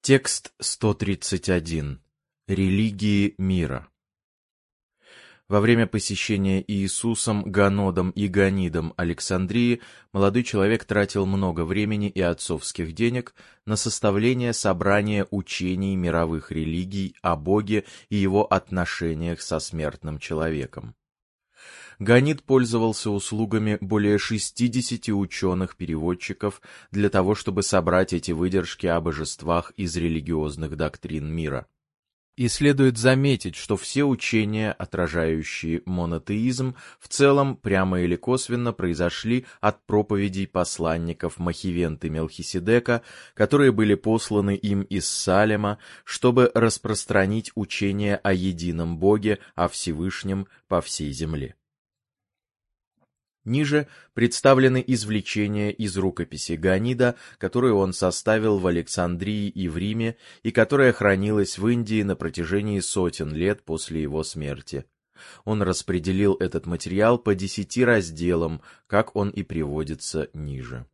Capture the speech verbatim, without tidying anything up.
Текст сто тридцать один. Религии мира. Во время посещения Иисусом Ганодом и Ганидом Александрии молодой человек тратил много времени и отцовских денег на составление собрания учений мировых религий о Боге и его отношениях со смертным человеком. Ганид пользовался услугами более шестидесяти ученых-переводчиков для того, чтобы собрать эти выдержки о божествах из религиозных доктрин мира. И следует заметить, что все учения, отражающие монотеизм, в целом, прямо или косвенно, произошли от проповедей посланников Махивенты Мелхиседека, которые были посланы им из Салема, чтобы распространить учение о едином Боге, о Всевышнем по всей земле. Ниже представлены извлечения из рукописи Ганида, которую он составил в Александрии и в Риме, и которая хранилась в Индии на протяжении сотен лет после его смерти. Он распределил этот материал по десяти разделам, как он и приводится ниже.